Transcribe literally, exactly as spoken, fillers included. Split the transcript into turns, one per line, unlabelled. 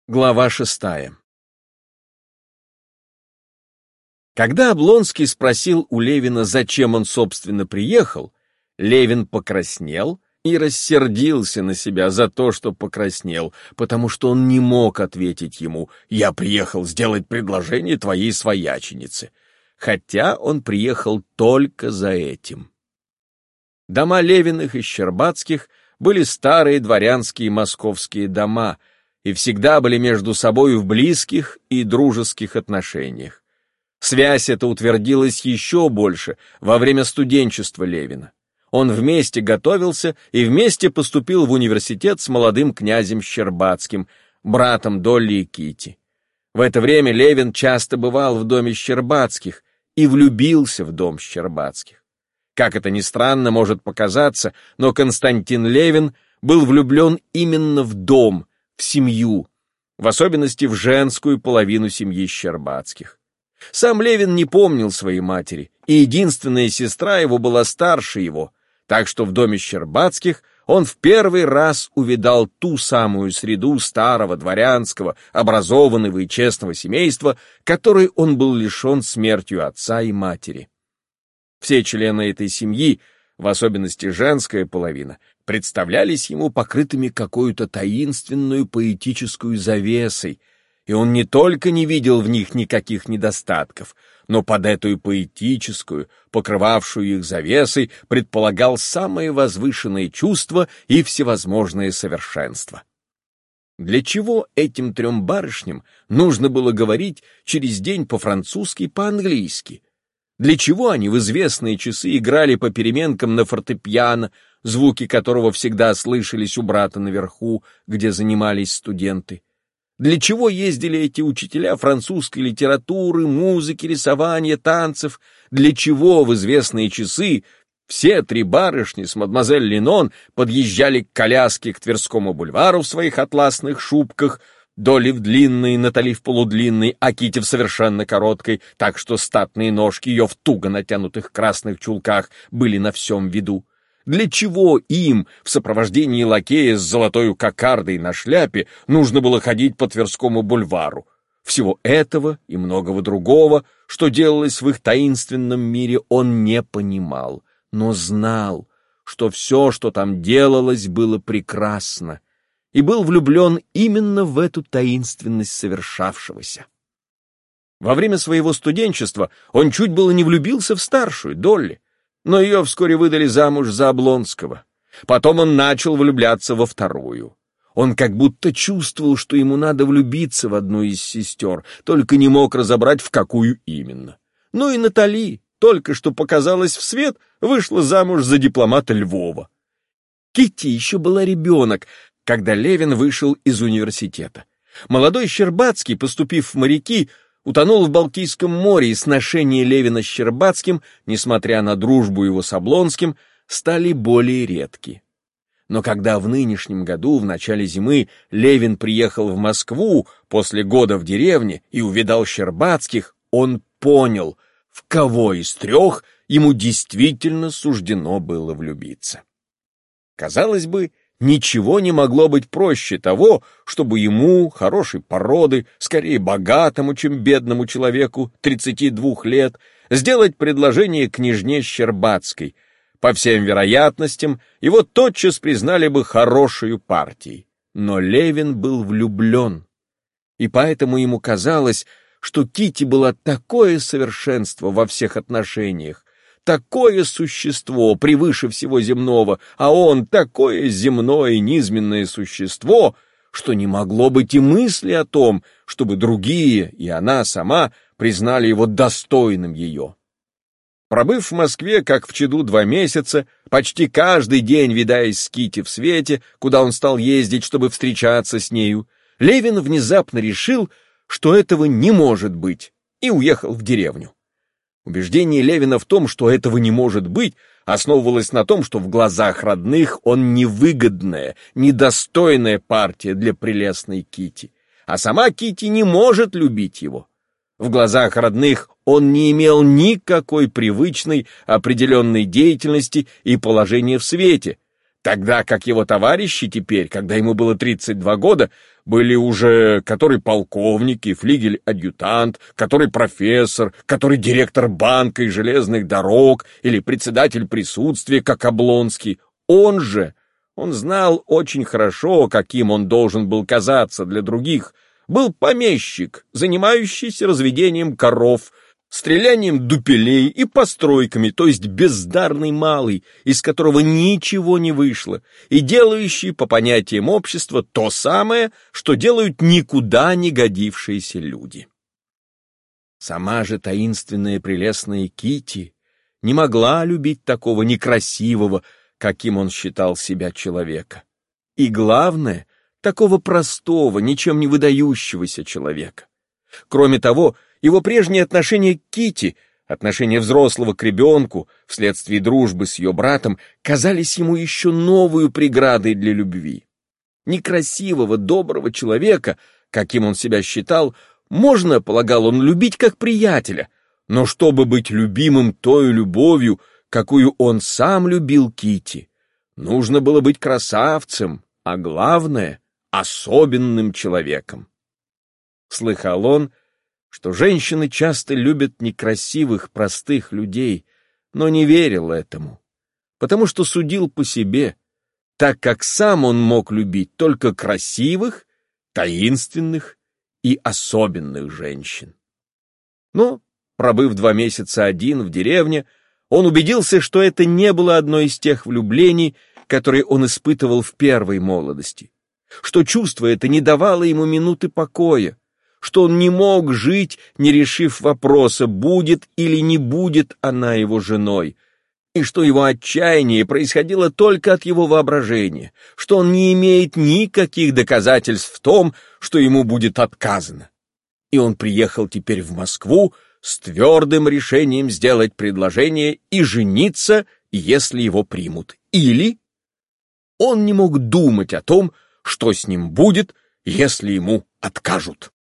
Глава шестая. Когда Облонский спросил у Левина, зачем он, собственно, приехал, Левин покраснел и рассердился на себя за то, что покраснел, потому что он не мог ответить ему: «Я приехал сделать предложение твоей свояченице», хотя он приехал только за этим. Дома Левиных и Щербацких были старые дворянские московские дома и всегда были между собой в близких и дружеских отношениях. Связь эта утвердилась еще больше во время студенчества Левина. Он вместе готовился и вместе поступил в университет с молодым князем Щербацким, братом Долли и Кити. В это время Левин часто бывал в доме Щербацких и влюбился в дом Щербацких. Как это ни странно может показаться, но Константин Левин был влюблен именно в дом, в семью, в особенности в женскую половину семьи Щербацких. Сам Левин не помнил своей матери, и единственная сестра его была старше его, так что в доме Щербацких он в первый раз увидал ту самую среду старого, дворянского, образованного и честного семейства, которой он был лишен смертью отца и матери. Все члены этой семьи, в особенности женская половина, представлялись ему покрытыми какой-то таинственную поэтическую завесой, и он не только не видел в них никаких недостатков, но под эту поэтическую, покрывавшую их завесой, предполагал самые возвышенные чувства и всевозможные совершенства. Для чего этим трем барышням нужно было говорить через день по-французски и по-английски? Для чего они в известные часы играли по переменкам на фортепиано, звуки которого всегда слышались у брата наверху, где занимались студенты? Для чего ездили эти учителя французской литературы, музыки, рисования, танцев? Для чего в известные часы все три барышни с мадемуазель Линон подъезжали к коляске к Тверскому бульвару в своих атласных шубках, Долли в длинной, Натали в полудлинной, а Кити в совершенно короткой, так что статные ножки ее в туго натянутых красных чулках были на всем виду? Для чего им, в сопровождении лакея с золотой кокардой на шляпе, нужно было ходить по Тверскому бульвару? Всего этого и многого другого, что делалось в их таинственном мире, он не понимал, но знал, что все, что там делалось, было прекрасно, и был влюблен именно в эту таинственность совершавшегося. Во время своего студенчества он чуть было не влюбился в старшую, Долли, но ее вскоре выдали замуж за Облонского. Потом он начал влюбляться во вторую. Он как будто чувствовал, что ему надо влюбиться в одну из сестер, только не мог разобрать, в какую именно. Ну и Натали, только что показалась в свет, вышла замуж за дипломата Львова. Кити еще была ребенок, когда Левин вышел из университета. Молодой Щербацкий, поступив в моряки, утонул в Балтийском море, и сношения Левина с Щербацким, несмотря на дружбу его с Облонским, стали более редки. Но когда в нынешнем году, в начале зимы, Левин приехал в Москву после года в деревне и увидал Щербацких, он понял, в кого из трех ему действительно суждено было влюбиться. Казалось бы, ничего не могло быть проще того, чтобы ему, хорошей породы, скорее богатому, чем бедному человеку, тридцати двух лет, сделать предложение княжне Щербацкой. По всем вероятностям, его тотчас признали бы хорошей партией. Но Левин был влюблен, и поэтому ему казалось, что Кити была такое совершенство во всех отношениях, такое существо превыше всего земного, а он такое земное и низменное существо, что не могло быть и мысли о том, чтобы другие и она сама признали его достойным ее. Пробыв в Москве, как в чаду, два месяца, почти каждый день видаясь с Кити в свете, куда он стал ездить, чтобы встречаться с нею, Левин внезапно решил, что этого не может быть, и уехал в деревню. Убеждение Левина в том, что этого не может быть, основывалось на том, что в глазах родных он невыгодная, недостойная партия для прелестной Кити, а сама Кити не может любить его. В глазах родных он не имел никакой привычной определенной деятельности и положения в свете, Тогда как его товарищи теперь, когда ему было тридцать два года, были уже который полковник и флигель-адъютант, который профессор, который директор банка и железных дорог или председатель присутствия, как Облонский. Он же, он знал очень хорошо, каким он должен был казаться для других, был помещик, занимающийся разведением коров, стрелянием дупелей и постройками, то есть бездарный малый, из которого ничего не вышло, и делающий, по понятиям общества, то самое, что делают никуда не годившиеся люди. Сама же таинственная прелестная Китти не могла любить такого некрасивого, каким он считал себя, человека. И главное, такого простого, ничем не выдающегося человека. Кроме того, его прежние отношения к Китти, отношения взрослого к ребенку, вследствие дружбы с ее братом, казались ему еще новую преградой для любви. Некрасивого, доброго человека, каким он себя считал, можно, полагал он, любить как приятеля, но чтобы быть любимым той любовью, какую он сам любил Китти, нужно было быть красавцем, а главное — особенным человеком. Слыхал он, что женщины часто любят некрасивых, простых людей, но не верил этому, потому что судил по себе, так как сам он мог любить только красивых, таинственных и особенных женщин. Но, пробыв два месяца один в деревне, он убедился, что это не было одно из тех влюблений, которые он испытывал в первой молодости, что чувство это не давало ему минуты покоя, что он не мог жить, не решив вопроса, будет или не будет она его женой, и что его отчаяние происходило только от его воображения, что он не имеет никаких доказательств в том, что ему будет отказано. И он приехал теперь в Москву с твердым решением сделать предложение и жениться, если его примут, или он не мог думать о том, что с ним будет, если ему откажут.